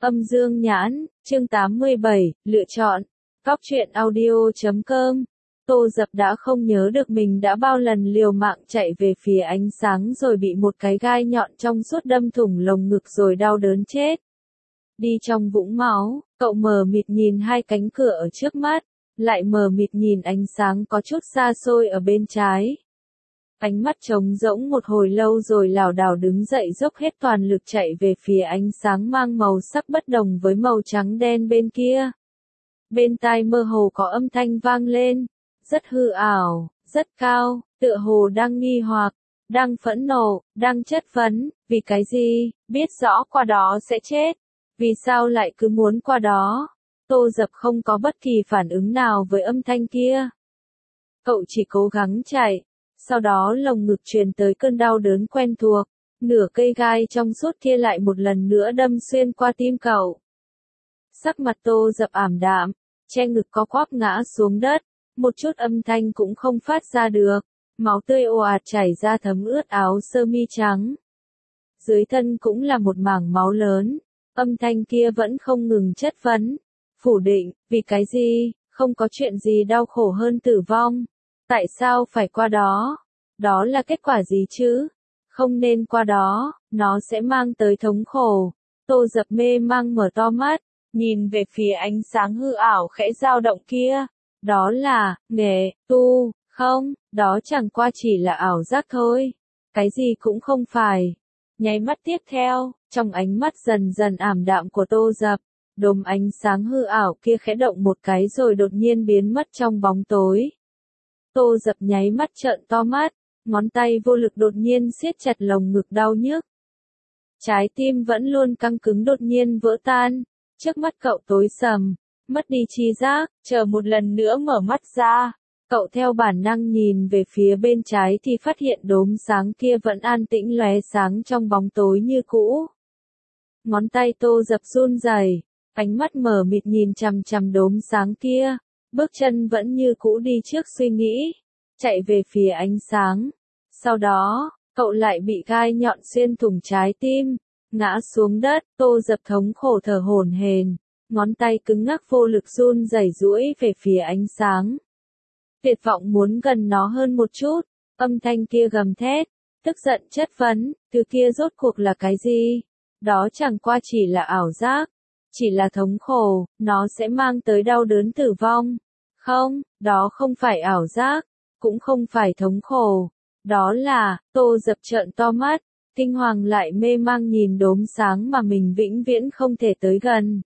Âm dương nhãn, chương 87, lựa chọn. Góc truyện audio.com. Tô Dập đã không nhớ được mình đã bao lần liều mạng chạy về phía ánh sáng rồi bị một cái gai nhọn trong suốt đâm thủng lồng ngực rồi đau đớn chết. Đi trong vũng máu, cậu mờ mịt nhìn hai cánh cửa ở trước mắt, lại mờ mịt nhìn ánh sáng có chút xa xôi ở bên trái. Ánh mắt trống rỗng một hồi lâu rồi lảo đảo đứng dậy dốc hết toàn lực chạy về phía ánh sáng mang màu sắc bất đồng với màu trắng đen bên kia. Bên tai mơ hồ có âm thanh vang lên, rất hư ảo, rất cao, tựa hồ đang nghi hoặc, đang phẫn nộ, đang chất vấn, vì cái gì, biết rõ qua đó sẽ chết, vì sao lại cứ muốn qua đó. Tô Dập không có bất kỳ phản ứng nào với âm thanh kia. Cậu chỉ cố gắng chạy. Sau đó lồng ngực truyền tới cơn đau đớn quen thuộc, nửa cây gai trong suốt kia lại một lần nữa đâm xuyên qua tim cậu. Sắc mặt Tô Dập ảm đạm, che ngực co quắp ngã xuống đất, một chút âm thanh cũng không phát ra được, máu tươi ồ ạt chảy ra thấm ướt áo sơ mi trắng. Dưới thân cũng là một mảng máu lớn, âm thanh kia vẫn không ngừng chất vấn, phủ định, vì cái gì, không có chuyện gì đau khổ hơn tử vong. Tại sao phải qua đó? Đó là kết quả gì chứ? Không nên qua đó, nó sẽ mang tới thống khổ. Tô Dập mê mang mở to mắt, nhìn về phía ánh sáng hư ảo khẽ dao động kia. Đó là, nghệ, tu, không, đó chẳng qua chỉ là ảo giác thôi. Cái gì cũng không phải. Nháy mắt tiếp theo, trong ánh mắt dần dần ảm đạm của Tô Dập, đốm ánh sáng hư ảo kia khẽ động một cái rồi đột nhiên biến mất trong bóng tối. Tô Dập nháy mắt trợn to mắt, ngón tay vô lực đột nhiên siết chặt lồng ngực đau nhức. Trái tim vẫn luôn căng cứng đột nhiên vỡ tan, trước mắt cậu tối sầm, mất đi tri giác, chờ một lần nữa mở mắt ra. Cậu theo bản năng nhìn về phía bên trái thì phát hiện đốm sáng kia vẫn an tĩnh lóe sáng trong bóng tối như cũ. Ngón tay Tô Dập run rẩy, ánh mắt mở mịt nhìn chằm chằm đốm sáng kia. Bước chân vẫn như cũ đi trước suy nghĩ, chạy về phía ánh sáng. Sau đó, cậu lại bị gai nhọn xuyên thủng trái tim, ngã xuống đất. Tô Dập thống khổ thở hổn hển, ngón tay cứng ngắc vô lực run rẩy duỗi về phía ánh sáng. Tuyệt vọng muốn gần nó hơn một chút, âm thanh kia gầm thét, tức giận chất vấn, thứ kia rốt cuộc là cái gì? Đó chẳng qua chỉ là ảo giác, chỉ là thống khổ, nó sẽ mang tới đau đớn tử vong. Không, đó không phải ảo giác, cũng không phải thống khổ. Đó là, Tô Dập trợn to mắt, kinh hoàng lại mê mang nhìn đốm sáng mà mình vĩnh viễn không thể tới gần.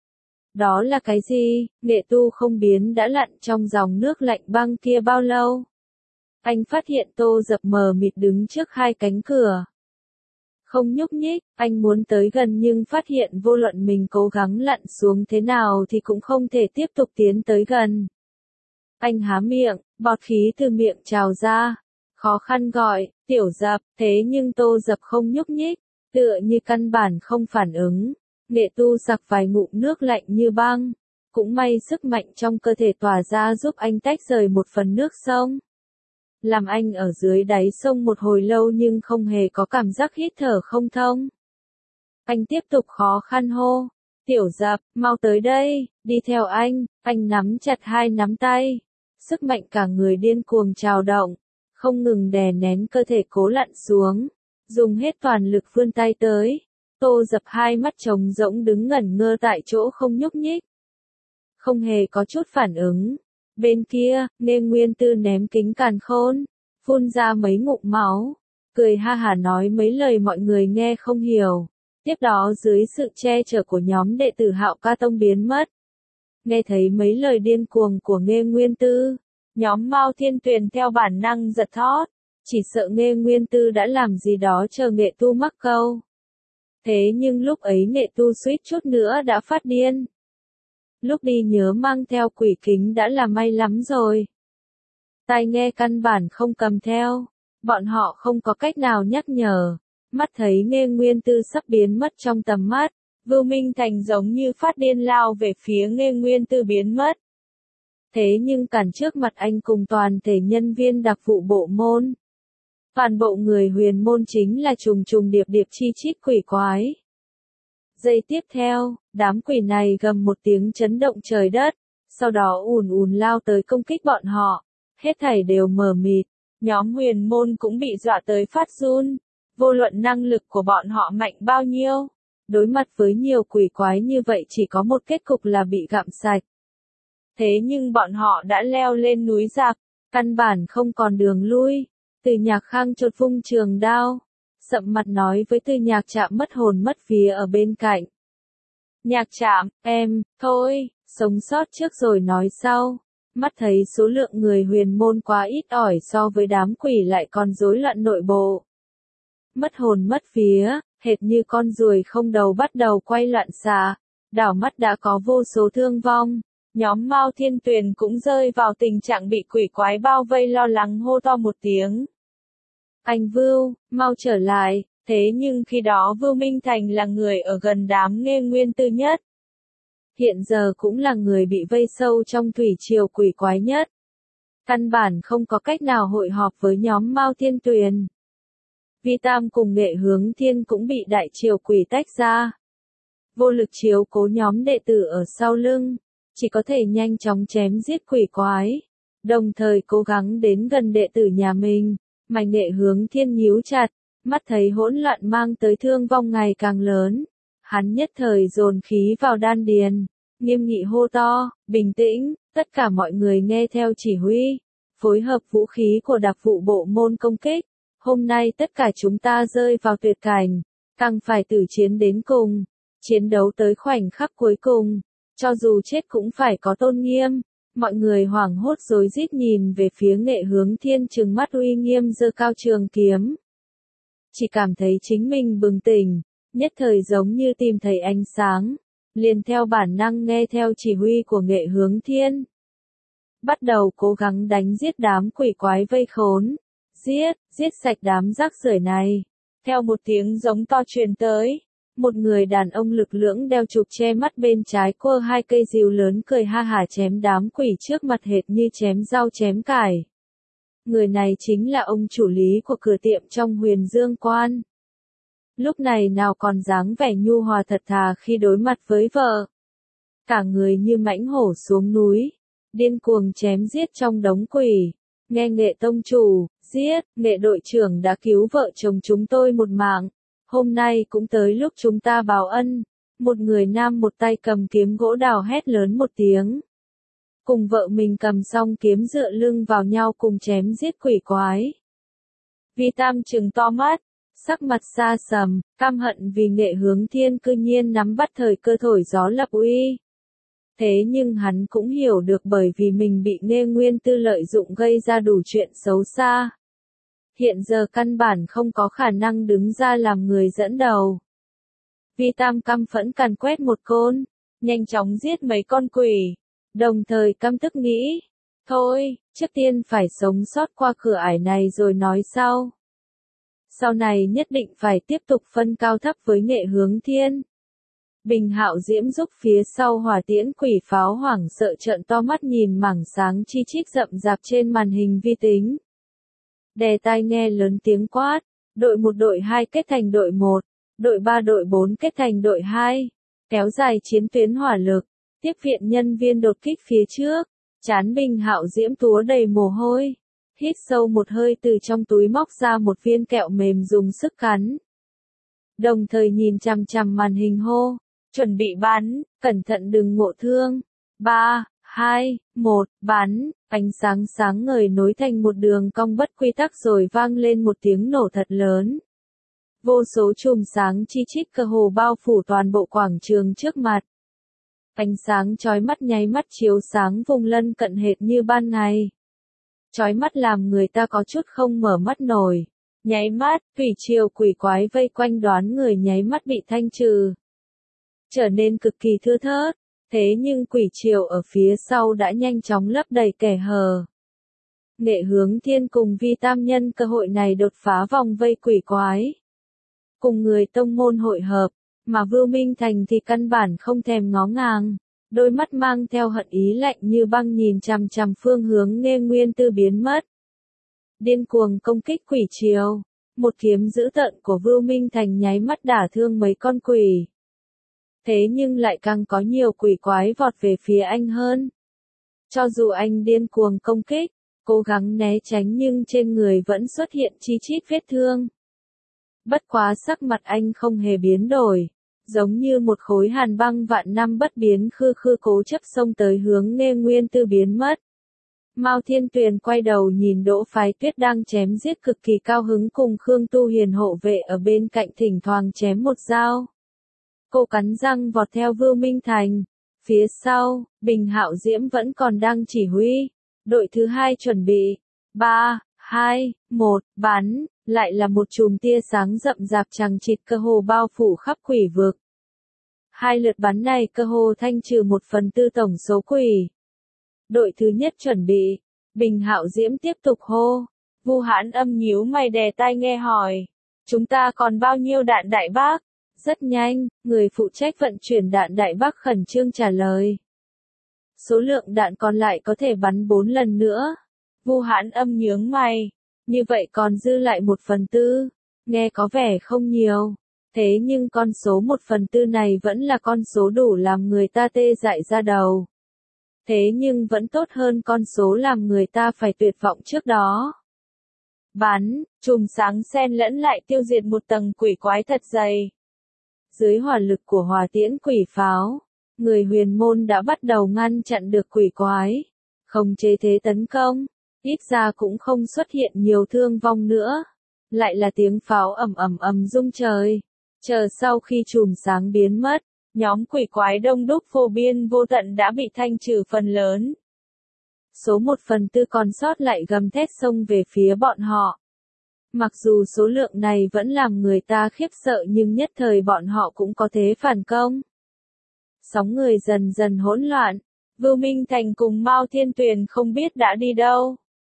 Đó là cái gì? Nghệ tu không biến đã lặn trong dòng nước lạnh băng kia bao lâu? Anh phát hiện Tô Dập mờ mịt đứng trước hai cánh cửa. Không nhúc nhích, anh muốn tới gần nhưng phát hiện vô luận mình cố gắng lặn xuống thế nào thì cũng không thể tiếp tục tiến tới gần. Anh há miệng, bọt khí từ miệng trào ra, khó khăn gọi, Tiểu Dập, thế nhưng Tô Dập không nhúc nhích, tựa như căn bản không phản ứng. Nghệ tu sặc vài ngụm nước lạnh như băng, cũng may sức mạnh trong cơ thể tỏa ra giúp anh tách rời một phần nước sông. Làm anh ở dưới đáy sông một hồi lâu nhưng không hề có cảm giác hít thở không thông. Anh tiếp tục khó khăn hô, Tiểu Dập, mau tới đây, đi theo anh nắm chặt hai nắm tay. Sức mạnh cả người điên cuồng trào động, không ngừng đè nén cơ thể cố lặn xuống, dùng hết toàn lực vươn tay tới. Tô Dập hai mắt trống rỗng đứng ngẩn ngơ tại chỗ không nhúc nhích. Không hề có chút phản ứng. Bên kia, Nghê Nguyên Tư ném kính càn khôn, phun ra mấy ngụm máu, cười ha hả nói mấy lời mọi người nghe không hiểu. Tiếp đó dưới sự che chở của nhóm đệ tử Hạo Ca Tông biến mất. Nghe thấy mấy lời điên cuồng của Nghê Nguyên Tư, nhóm Mao Thiên Tuyền theo bản năng giật thót, chỉ sợ Nghê Nguyên Tư đã làm gì đó chờ Nghệ tu mắc câu. Thế nhưng lúc ấy Nghệ tu suýt chút nữa đã phát điên. Lúc đi nhớ mang theo quỷ kính đã là may lắm rồi. Tai nghe căn bản không cầm theo, bọn họ không có cách nào nhắc nhở. Mắt thấy Nghê Nguyên Tư sắp biến mất trong tầm mắt, Vưu Minh Thành giống như phát điên lao về phía Nghê Nguyên Tư biến mất. Thế nhưng cản trước mặt anh cùng toàn thể nhân viên đặc vụ bộ môn. Toàn bộ người huyền môn chính là trùng trùng điệp điệp chi chít quỷ quái. Giây tiếp theo, đám quỷ này gầm một tiếng chấn động trời đất, sau đó ùn ùn lao tới công kích bọn họ. Hết thảy đều mờ mịt, nhóm huyền môn cũng bị dọa tới phát run. Vô luận năng lực của bọn họ mạnh bao nhiêu, đối mặt với nhiều quỷ quái như vậy chỉ có một kết cục là bị gặm sạch. Thế nhưng bọn họ đã leo lên núi giặc, căn bản không còn đường lui. Từ Nhạc Khang chột vung trường đao, sậm mặt nói với Từ Nhạc Trạm mất hồn mất vía ở bên cạnh. Nhạc Trạm, thôi, sống sót trước rồi nói sau. Mắt thấy số lượng người huyền môn quá ít ỏi so với đám quỷ lại còn rối loạn nội bộ. Mất hồn mất vía, hệt như con ruồi không đầu bắt đầu quay loạn xạ, đảo mắt đã có vô số thương vong. Nhóm Mao Thiên Tuyền cũng rơi vào tình trạng bị quỷ quái bao vây lo lắng hô to một tiếng. Anh Vưu, mau trở lại, thế nhưng khi đó Vưu Minh Thành là người ở gần đám Nghê Nguyên Tư nhất. Hiện giờ cũng là người bị vây sâu trong thủy triều quỷ quái nhất. Căn bản không có cách nào hội họp với nhóm Mao Thiên Tuyền. Vi Tam cùng Nghệ Hướng Thiên cũng bị đại triều quỷ tách ra. Vô lực chiếu cố nhóm đệ tử ở sau lưng, chỉ có thể nhanh chóng chém giết quỷ quái, đồng thời cố gắng đến gần đệ tử nhà mình, mà Nghệ Hướng Thiên nhíu chặt, mắt thấy hỗn loạn mang tới thương vong ngày càng lớn. Hắn nhất thời dồn khí vào đan điền, nghiêm nghị hô to, bình tĩnh, tất cả mọi người nghe theo chỉ huy, phối hợp vũ khí của đặc vụ bộ môn công kích. Hôm nay tất cả chúng ta rơi vào tuyệt cảnh, càng phải tử chiến đến cùng, chiến đấu tới khoảnh khắc cuối cùng, cho dù chết cũng phải có tôn nghiêm. Mọi người hoảng hốt rối rít nhìn về phía Nghệ Hướng Thiên trừng mắt uy nghiêm giơ cao trường kiếm. Chỉ cảm thấy chính mình bừng tỉnh, nhất thời giống như tìm thấy ánh sáng, liền theo bản năng nghe theo chỉ huy của Nghệ Hướng Thiên. Bắt đầu cố gắng đánh giết đám quỷ quái vây khốn. Giết sạch đám rác rưởi này. Theo một tiếng giống to truyền tới, một người đàn ông lực lưỡng đeo trục che mắt bên trái quơ hai cây rìu lớn cười ha hả chém đám quỷ trước mặt hệt như chém rau chém cải. Người này chính là ông chủ lý của cửa tiệm trong Huyền Dương Quan. Lúc này nào còn dáng vẻ nhu hòa thật thà khi đối mặt với vợ. Cả người như mãnh hổ xuống núi, điên cuồng chém giết trong đống quỷ. Nghe Nghệ tông chủ, Nghệ đội trưởng đã cứu vợ chồng chúng tôi một mạng. Hôm nay cũng tới lúc chúng ta báo ân. Một người nam một tay cầm kiếm gỗ đào hét lớn một tiếng. Cùng vợ mình cầm song kiếm dựa lưng vào nhau cùng chém giết quỷ quái. Vi Tam trừng to mắt, sắc mặt xa sầm, căm hận vì Nghệ Hướng Thiên cư nhiên nắm bắt thời cơ thổi gió lập uy. Thế nhưng hắn cũng hiểu được bởi vì mình bị Nghê Nguyên Tư lợi dụng gây ra đủ chuyện xấu xa. Hiện giờ căn bản không có khả năng đứng ra làm người dẫn đầu. Vi Tam căm phẫn càn quét một côn, nhanh chóng giết mấy con quỷ, đồng thời căm tức nghĩ, thôi, trước tiên phải sống sót qua cửa ải này rồi nói sau. Sau này nhất định phải tiếp tục phân cao thấp với Nghệ Hướng Thiên. Bình Hạo Diễm giúp phía sau hỏa tiễn quỷ pháo hoảng sợ trợn to mắt nhìn mảng sáng chi chít rậm rạp trên màn hình vi tính. Đè tai nghe lớn tiếng quát, đội 1 đội 2 kết thành đội 1, đội 3 đội 4 kết thành đội 2, kéo dài chiến tuyến hỏa lực, tiếp viện nhân viên đột kích phía trước. Trán Bình Hạo Diễm túa đầy mồ hôi, hít sâu một hơi từ trong túi móc ra một viên kẹo mềm dùng sức cắn. Đồng thời nhìn chằm chằm màn hình hô, chuẩn bị bắn, cẩn thận đừng ngộ thương. 3, 2, 1, bắn, ánh sáng sáng ngời nối thành một đường cong bất quy tắc rồi vang lên một tiếng nổ thật lớn. Vô số chùm sáng chi chít cơ hồ bao phủ toàn bộ quảng trường trước mặt. Ánh sáng chói mắt nháy mắt chiếu sáng vùng lân cận hệt như ban ngày. Chói mắt làm người ta có chút không mở mắt nổi. Nháy mắt, thủy triều quỷ quái vây quanh đoán người nháy mắt bị thanh trừ. Trở nên cực kỳ thưa thớt, thế nhưng quỷ triều ở phía sau đã nhanh chóng lấp đầy kẻ hở. Nghệ Hướng Thiên cùng Vi Tam nhân cơ hội này đột phá vòng vây quỷ quái. Cùng người tông môn hội hợp, mà Vưu Minh Thành thì căn bản không thèm ngó ngàng, đôi mắt mang theo hận ý lạnh như băng nhìn chằm chằm phương hướng Nghê Nguyên Tư biến mất. Điên cuồng công kích quỷ triều, một kiếm dữ tợn của Vưu Minh Thành nháy mắt đả thương mấy con quỷ. Thế nhưng lại càng có nhiều quỷ quái vọt về phía anh hơn. Cho dù anh điên cuồng công kích, cố gắng né tránh nhưng trên người vẫn xuất hiện chi chít vết thương. Bất quá sắc mặt anh không hề biến đổi, giống như một khối hàn băng vạn năm bất biến khư khư cố chấp xông tới hướng Nghê Nguyên Tư biến mất. Mao Thiên Tuyền quay đầu nhìn Đỗ Phái Tuyết đang chém giết cực kỳ cao hứng cùng Khương Tu Hiền hộ vệ ở bên cạnh thỉnh thoảng chém một dao. Cô cắn răng vọt theo Vưu Minh Thành. Phía sau, Bình Hạo Diễm vẫn còn đang chỉ huy. Đội thứ hai chuẩn bị. 3, 2, 1, bắn. Lại là một chùm tia sáng rậm rạp chằng chịt cơ hồ bao phủ khắp quỷ vực. Hai lượt bắn này cơ hồ thanh trừ 1/4 tổng số quỷ. Đội thứ nhất chuẩn bị. Bình Hạo Diễm tiếp tục hô. Vu Hãn Âm nhíu mày đè tai nghe hỏi. Chúng ta còn bao nhiêu đạn đại bác? Rất nhanh, người phụ trách vận chuyển đạn đại bác khẩn trương trả lời. Số lượng đạn còn lại có thể bắn 4 lần nữa. Vu Hãn Âm nhướng mày. Như vậy còn dư lại 1/4. Nghe có vẻ không nhiều. Thế nhưng con số 1/4 này vẫn là con số đủ làm người ta tê dại ra đầu. Thế nhưng vẫn tốt hơn con số làm người ta phải tuyệt vọng trước đó. Bắn, chùm sáng xen lẫn lại tiêu diệt một tầng quỷ quái thật dày. Dưới hỏa lực của hỏa tiễn quỷ pháo, người huyền môn đã bắt đầu ngăn chặn được quỷ quái. Không chế thế tấn công, ít ra cũng không xuất hiện nhiều thương vong nữa. Lại là tiếng pháo ầm ầm ầm rung trời. Chờ sau khi chùm sáng biến mất, nhóm quỷ quái đông đúc vô biên vô tận đã bị thanh trừ phần lớn. Số 1/4 còn sót lại gầm thét xông về phía bọn họ. Mặc dù số lượng này vẫn làm người ta khiếp sợ nhưng nhất thời bọn họ cũng có thế phản công. Sóng người dần dần hỗn loạn, Vưu Minh Thành cùng Mao Thiên Tuyền không biết đã đi đâu.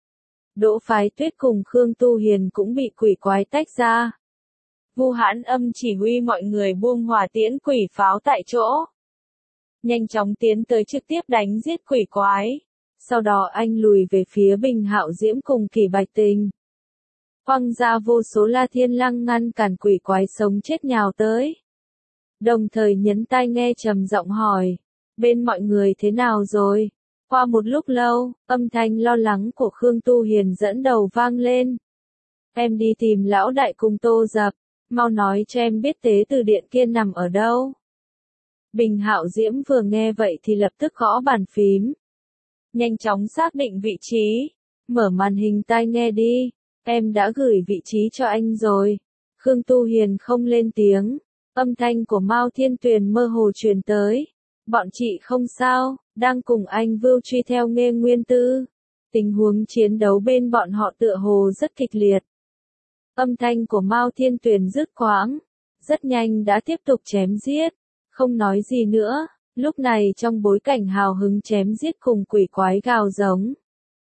Đỗ Phái Tuyết cùng Khương Tu Hiền cũng bị quỷ quái tách ra. Vu Hãn Âm chỉ huy mọi người buông hỏa tiễn quỷ pháo tại chỗ. Nhanh chóng tiến tới trực tiếp đánh giết quỷ quái. Sau đó anh lùi về phía Bình Hạo Diễm cùng Kỷ Bạch Tình. Quăng ra vô số La Thiên Lăng ngăn cản quỷ quái sống chết nhào tới. Đồng thời nhấn tai nghe trầm giọng hỏi. Bên mọi người thế nào rồi? Qua một lúc lâu, âm thanh lo lắng của Khương Tu Hiền dẫn đầu vang lên. Em đi tìm lão đại cùng Tô Dập. Mau nói cho em biết tế từ điện kia nằm ở đâu. Bình Hạo Diễm vừa nghe vậy thì lập tức gõ bàn phím. Nhanh chóng xác định vị trí. Mở màn hình tai nghe đi. Em đã gửi vị trí cho anh rồi. Khương Tu Hiền không lên tiếng. Âm thanh của Mao Thiên Tuyền mơ hồ truyền tới. Bọn chị không sao, đang cùng anh Vưu truy theo Nghê Nguyên Tư. Tình huống chiến đấu bên bọn họ tựa hồ rất kịch liệt. Âm thanh của Mao Thiên Tuyền dứt khoáng. Rất nhanh đã tiếp tục chém giết. Không nói gì nữa. Lúc này trong bối cảnh hào hứng chém giết cùng quỷ quái gào giống.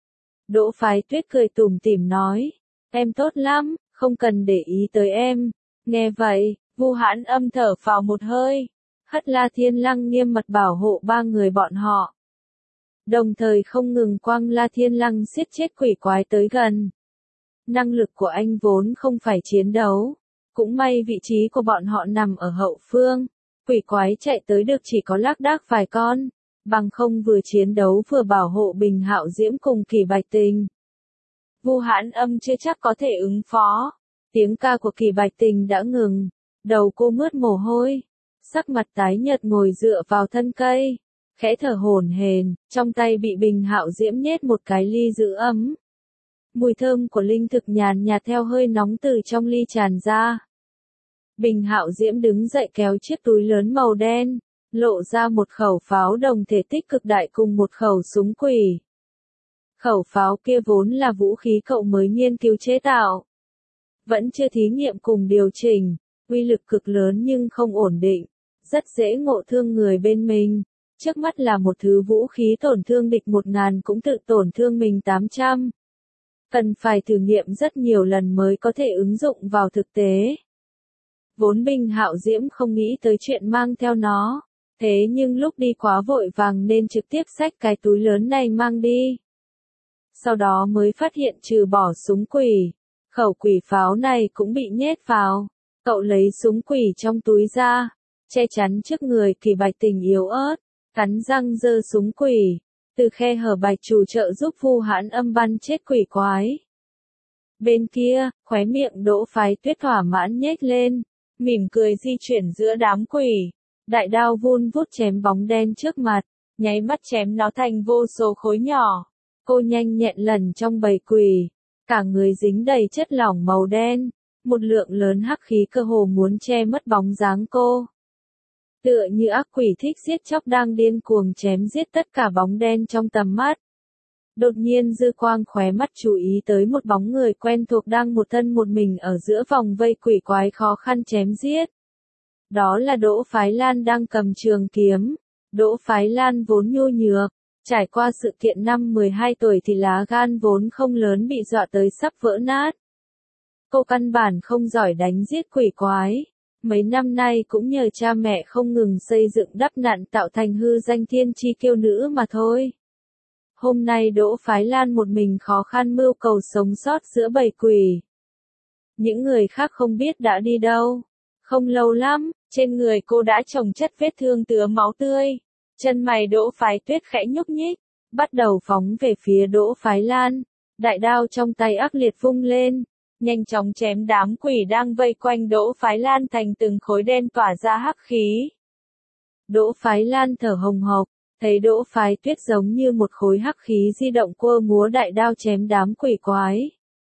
Đỗ Phái Tuyết cười tủm tỉm nói. Em tốt lắm, không cần để ý tới em. Nghe vậy, Vu Hãn Âm thở phào một hơi. Hất La Thiên Lăng nghiêm mật bảo hộ ba người bọn họ. Đồng thời không ngừng quăng La Thiên Lăng giết chết quỷ quái tới gần. Năng lực của anh vốn không phải chiến đấu. Cũng may vị trí của bọn họ nằm ở hậu phương. Quỷ quái chạy tới được chỉ có lác đác vài con. Bằng không vừa chiến đấu vừa bảo hộ Bình Hạo Diễm cùng Kỷ Bạch Tình. Vu Hãn Âm chưa chắc có thể ứng phó. Tiếng ca của Kỷ Bạch Tình đã ngừng. Đầu cô mướt mồ hôi. Sắc mặt tái nhợt ngồi dựa vào thân cây. Khẽ thở hổn hển, trong tay bị Bình Hạo Diễm nhét một cái ly giữ ấm. Mùi thơm của linh thực nhàn nhạt theo hơi nóng từ trong ly tràn ra. Bình Hạo Diễm đứng dậy kéo chiếc túi lớn màu đen, lộ ra một khẩu pháo đồng thể tích cực đại cùng một khẩu súng quỷ. Khẩu pháo kia vốn là vũ khí cậu mới nghiên cứu chế tạo. Vẫn chưa thí nghiệm cùng điều chỉnh, uy lực cực lớn nhưng không ổn định, rất dễ ngộ thương người bên mình. Trước mắt là một thứ vũ khí tổn thương địch 1000 cũng tự tổn thương mình 800. Cần phải thử nghiệm rất nhiều lần mới có thể ứng dụng vào thực tế. Vốn Bình Hạo Diễm không nghĩ tới chuyện mang theo nó, thế nhưng lúc đi quá vội vàng nên trực tiếp xách cái túi lớn này mang đi. Sau đó mới phát hiện trừ bỏ súng quỷ, khẩu quỷ pháo này cũng bị nhét vào. Cậu lấy súng quỷ trong túi ra, che chắn trước người Kỳ Bạch Tình yếu ớt, cắn răng giơ súng quỷ, từ khe hở Bạch Chủ trợ giúp Vu Hãn Âm bắn chết quỷ quái. Bên kia, khóe miệng Đỗ Phái Tuyết thỏa mãn nhếch lên, mỉm cười di chuyển giữa đám quỷ, đại đao vun vút chém bóng đen trước mặt, nháy mắt chém nó thành vô số khối nhỏ. Cô nhanh nhẹn lần trong bầy quỷ, cả người dính đầy chất lỏng màu đen, một lượng lớn hắc khí cơ hồ muốn che mất bóng dáng cô. Tựa như ác quỷ thích giết chóc đang điên cuồng chém giết tất cả bóng đen trong tầm mắt. Đột nhiên dư quang khóe mắt chú ý tới một bóng người quen thuộc đang một thân một mình ở giữa vòng vây quỷ quái khó khăn chém giết. Đó là Đỗ Phái Lan đang cầm trường kiếm. Đỗ Phái Lan vốn nhu nhược, trải qua sự kiện năm 12 tuổi thì lá gan vốn không lớn bị dọa tới sắp vỡ nát. Cô căn bản không giỏi đánh giết quỷ quái. Mấy năm nay cũng nhờ cha mẹ không ngừng xây dựng đắp nặn tạo thành hư danh thiên chi kiêu nữ mà thôi. Hôm nay Đỗ Phái Lan một mình khó khăn mưu cầu sống sót giữa bầy quỷ. Những người khác không biết đã đi đâu. Không lâu lắm, trên người cô đã chồng chất vết thương tứa máu tươi. Chân mày Đỗ Phái Tuyết khẽ nhúc nhích, bắt đầu phóng về phía Đỗ Phái Lan. Đại đao trong tay ác liệt vung lên, nhanh chóng chém đám quỷ đang vây quanh Đỗ Phái Lan thành từng khối đen tỏa ra hắc khí. Đỗ Phái Lan thở hồng hộc, thấy Đỗ Phái Tuyết giống như một khối hắc khí di động quơ múa đại đao chém đám quỷ quái.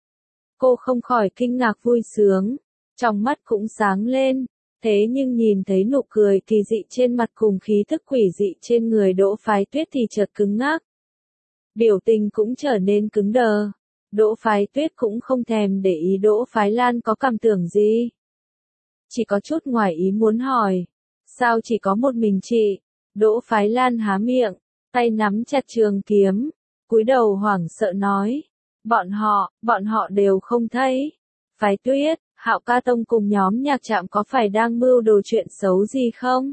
Cô không khỏi kinh ngạc vui sướng, trong mắt cũng sáng lên, thế nhưng nhìn thấy nụ cười kỳ dị trên mặt cùng khí thức quỷ dị trên người Đỗ Phái Tuyết thì chợt cứng ngắc. Biểu tình cũng trở nên cứng đờ. Đỗ Phái Tuyết cũng không thèm để ý Đỗ Phái Lan có cảm tưởng gì. Chỉ có chút ngoài ý muốn hỏi. Sao chỉ có một mình chị? Đỗ Phái Lan há miệng, tay nắm chặt trường kiếm, cúi đầu hoảng sợ nói. Bọn họ đều không thấy. Phái Tuyết, Hạo Ca Tông cùng nhóm nhạc trạm có phải đang mưu đồ chuyện xấu gì không?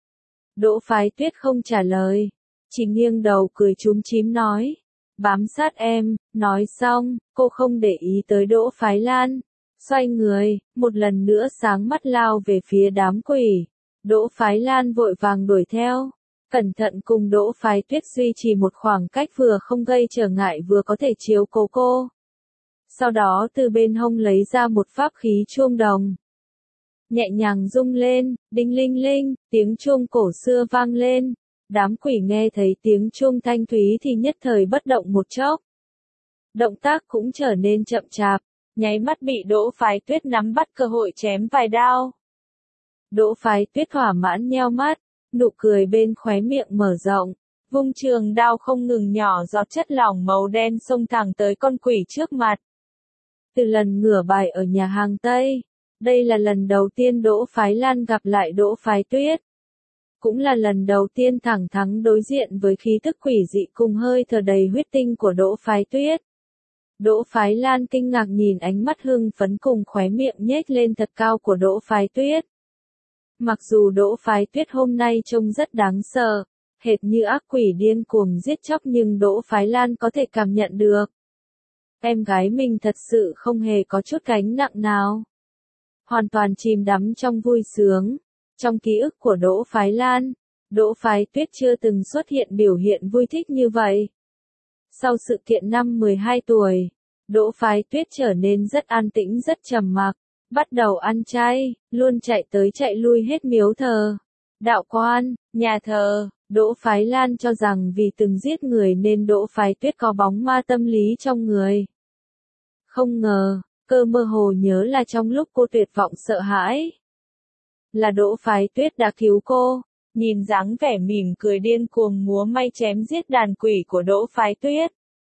Đỗ Phái Tuyết không trả lời, chỉ nghiêng đầu cười chúm chím nói. Bám sát em, nói xong, cô không để ý tới Đỗ Phái Lan. Xoay người, một lần nữa sáng mắt lao về phía đám quỷ. Đỗ Phái Lan vội vàng đuổi theo. Cẩn thận cùng Đỗ Phái Tuyết duy trì một khoảng cách vừa không gây trở ngại vừa có thể chiếu cố cô. Sau đó từ bên hông lấy ra một pháp khí chuông đồng. Nhẹ nhàng rung lên, đinh linh linh, tiếng chuông cổ xưa vang lên. Đám quỷ nghe thấy tiếng chuông thanh thúy thì nhất thời bất động một chốc. Động tác cũng trở nên chậm chạp, nháy mắt bị Đỗ Phái Tuyết nắm bắt cơ hội chém vài đao. Đỗ Phái Tuyết thỏa mãn nheo mắt, nụ cười bên khóe miệng mở rộng, vung trường đao không ngừng nhỏ giọt chất lỏng màu đen xông thẳng tới con quỷ trước mặt. Từ lần ngửa bài ở nhà hàng Tây, đây là lần đầu tiên Đỗ Phái Lan gặp lại Đỗ Phái Tuyết. Cũng là lần đầu tiên thẳng thắn đối diện với khí thức quỷ dị cùng hơi thở đầy huyết tinh của Đỗ Phái Tuyết. Đỗ Phái Lan kinh ngạc nhìn ánh mắt hưng phấn cùng khóe miệng nhếch lên thật cao của Đỗ Phái Tuyết. Mặc dù Đỗ Phái Tuyết hôm nay trông rất đáng sợ, hệt như ác quỷ điên cuồng giết chóc nhưng Đỗ Phái Lan có thể cảm nhận được. Em gái mình thật sự không hề có chút gánh nặng nào. Hoàn toàn chìm đắm trong vui sướng. Trong ký ức của Đỗ Phái Lan, Đỗ Phái Tuyết chưa từng xuất hiện biểu hiện vui thích như vậy. Sau sự kiện năm 12 tuổi, Đỗ Phái Tuyết trở nên rất an tĩnh rất trầm mặc, bắt đầu ăn chay, luôn chạy tới chạy lui hết miếu thờ, đạo quan, nhà thờ. Đỗ Phái Lan cho rằng vì từng giết người nên Đỗ Phái Tuyết có bóng ma tâm lý trong người. Không ngờ, cơ mơ hồ nhớ là trong lúc cô tuyệt vọng sợ hãi, là Đỗ Phái Tuyết đã cứu cô. Nhìn dáng vẻ mỉm cười điên cuồng múa may chém giết đàn quỷ của Đỗ Phái Tuyết,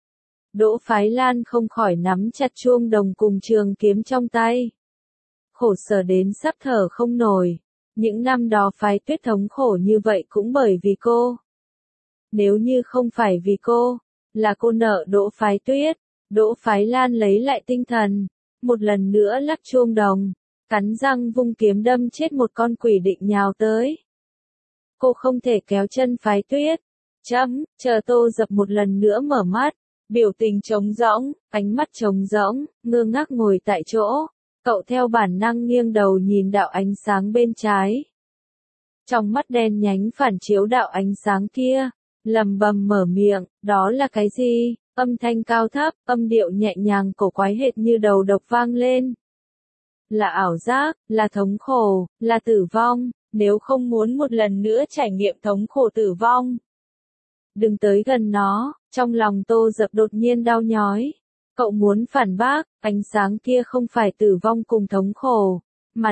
Đỗ Phái Lan không khỏi nắm chặt chuông đồng cùng trường kiếm trong tay. Khổ sở đến sắp thở không nổi. Những năm đó Phái Tuyết thống khổ như vậy cũng bởi vì cô. Nếu như không phải vì cô, là cô nợ Đỗ Phái Tuyết. Đỗ Phái Lan lấy lại tinh thần, một lần nữa lắc chuông đồng, cắn răng vung kiếm đâm chết một con quỷ định nhào tới. Cô không thể kéo chân Phái Tuyết. Chờ Tô Dập một lần nữa mở mắt, biểu tình trống rỗng, ánh mắt trống rỗng, ngơ ngác ngồi tại chỗ. Cậu theo bản năng nghiêng đầu nhìn đạo ánh sáng bên trái. Trong mắt đen nhánh phản chiếu đạo ánh sáng kia, lầm bầm mở miệng, đó là cái gì? Âm thanh cao thấp, âm điệu nhẹ nhàng cổ quái hệt như đầu độc vang lên. Là ảo giác, là thống khổ, là tử vong, nếu không muốn một lần nữa trải nghiệm thống khổ tử vong. Đừng tới gần nó, trong lòng Tô Dập đột nhiên đau nhói. Cậu muốn phản bác, ánh sáng kia không phải tử vong cùng thống khổ, mà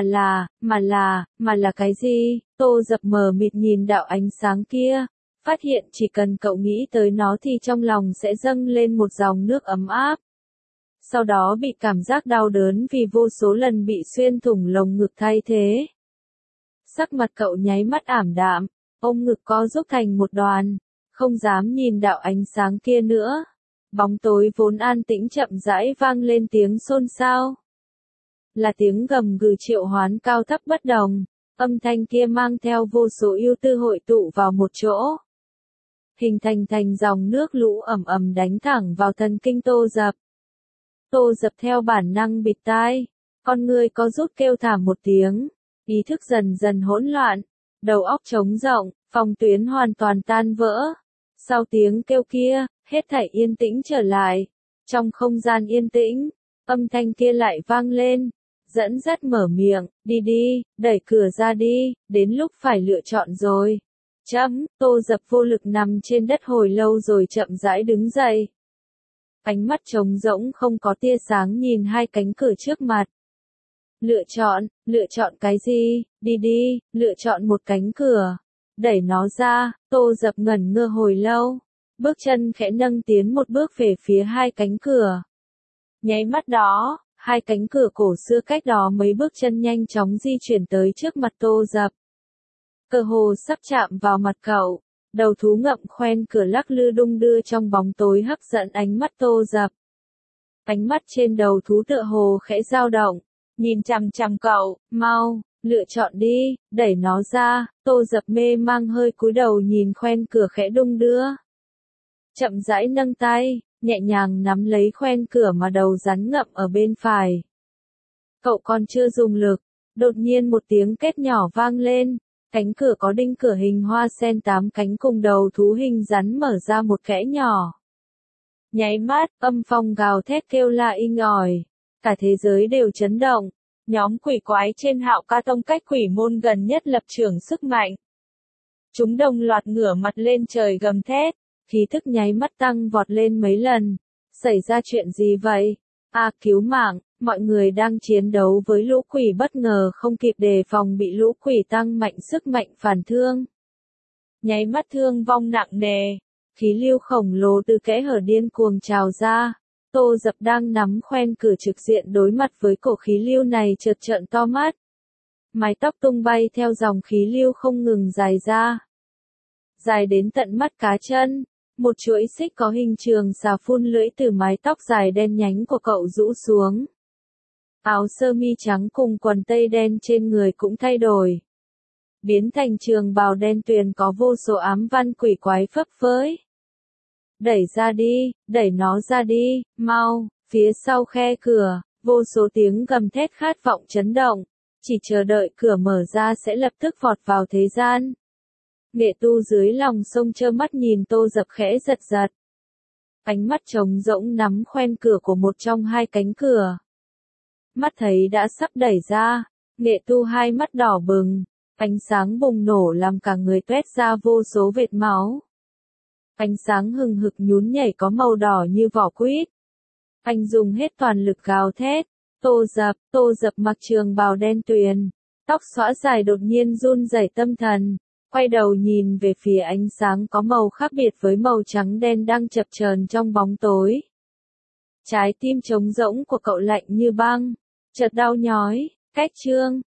là cái gì? Tô Dập mờ mịt nhìn đạo ánh sáng kia, phát hiện chỉ cần cậu nghĩ tới nó thì trong lòng sẽ dâng lên một dòng nước ấm áp. Sau đó bị cảm giác đau đớn vì vô số lần bị xuyên thủng lồng ngực thay thế. Sắc mặt cậu nháy mắt ảm đạm, ôm ngực co rúm thành một đoàn, không dám nhìn đạo ánh sáng kia nữa. Bóng tối vốn an tĩnh chậm rãi vang lên tiếng xôn xao. Là tiếng gầm gừ triệu hoán cao thấp bất đồng, âm thanh kia mang theo vô số yêu tư hội tụ vào một chỗ. Hình thành dòng nước lũ ầm ầm đánh thẳng vào thần kinh Tô Dập. Tô Dập theo bản năng bịt tai, con người có rút kêu thảm một tiếng, ý thức dần dần hỗn loạn, đầu óc trống rỗng, phòng tuyến hoàn toàn tan vỡ. Sau tiếng kêu kia, hết thảy yên tĩnh trở lại. Trong không gian yên tĩnh, âm thanh kia lại vang lên, dẫn dắt mở miệng, đi đi, đẩy cửa ra đi, đến lúc phải lựa chọn rồi. Tô Dập vô lực nằm trên đất hồi lâu rồi chậm rãi đứng dậy. Ánh mắt trống rỗng không có tia sáng nhìn hai cánh cửa trước mặt. Lựa chọn cái gì? Đi đi, lựa chọn một cánh cửa. Đẩy nó ra, Tô Dập ngẩn ngơ hồi lâu. Bước chân khẽ nâng tiến một bước về phía hai cánh cửa. Nháy mắt đó, hai cánh cửa cổ xưa cách đó mấy bước chân nhanh chóng di chuyển tới trước mặt Tô Dập. Cơ hồ sắp chạm vào mặt cậu, đầu thú ngậm khoen cửa lắc lư đung đưa trong bóng tối hấp dẫn ánh mắt Tô Dập. Ánh mắt trên đầu thú tựa hồ khẽ dao động, nhìn chằm chằm cậu, mau, lựa chọn đi, đẩy nó ra. Tô Dập mê mang hơi cúi đầu nhìn khoen cửa khẽ đung đưa. Chậm rãi nâng tay, nhẹ nhàng nắm lấy khoen cửa mà đầu rắn ngậm ở bên phải. Cậu còn chưa dùng lực, đột nhiên một tiếng két nhỏ vang lên, cánh cửa có đinh cửa hình hoa sen 8 cánh cùng đầu thú hình rắn mở ra một kẽ nhỏ. Nháy mắt, âm phong gào thét kêu la inh ỏi, cả thế giới đều chấn động. Nhóm quỷ quái trên Hạo Ca Tông cách quỷ môn gần nhất lập trường sức mạnh. Chúng đồng loạt ngửa mặt lên trời gầm thét, khí thức nháy mắt tăng vọt lên mấy lần. Xảy ra chuyện gì vậy? Cứu mạng, mọi người đang chiến đấu với lũ quỷ bất ngờ không kịp đề phòng bị lũ quỷ tăng mạnh sức mạnh phản thương. Nháy mắt thương vong nặng nề, khí lưu khổng lồ từ kẽ hở điên cuồng trào ra. Tô Dập đang nắm khoen cửa trực diện đối mặt với cổ khí lưu này chợt trợn to mắt. Mái tóc tung bay theo dòng khí lưu không ngừng dài ra. Dài đến tận mắt cá chân, một chuỗi xích có hình trường xà phun lưỡi từ mái tóc dài đen nhánh của cậu rũ xuống. Áo sơ mi trắng cùng quần tây đen trên người cũng thay đổi. Biến thành trường bào đen tuyền có vô số ám văn quỷ quái phấp phới. Đẩy ra đi, đẩy nó ra đi, mau, phía sau khe cửa, vô số tiếng gầm thét khát vọng chấn động, chỉ chờ đợi cửa mở ra sẽ lập tức vọt vào thế gian. Nghệ tu dưới lòng sông trơ mắt nhìn Tô Dập khẽ giật giật. Ánh mắt trống rỗng nắm khoen cửa của một trong hai cánh cửa. Mắt thấy đã sắp đẩy ra, nghệ tu hai mắt đỏ bừng, ánh sáng bùng nổ làm cả người toét ra vô số vệt máu. Ánh sáng hừng hực nhún nhảy có màu đỏ như vỏ quýt. Anh dùng hết toàn lực gào thét. Tô Dập mặc trường bào đen tuyền, tóc xõa dài đột nhiên run rẩy tâm thần, quay đầu nhìn về phía ánh sáng có màu khác biệt với màu trắng đen đang chập chờn trong bóng tối. Trái tim trống rỗng của cậu lạnh như băng, chợt đau nhói, cách chương.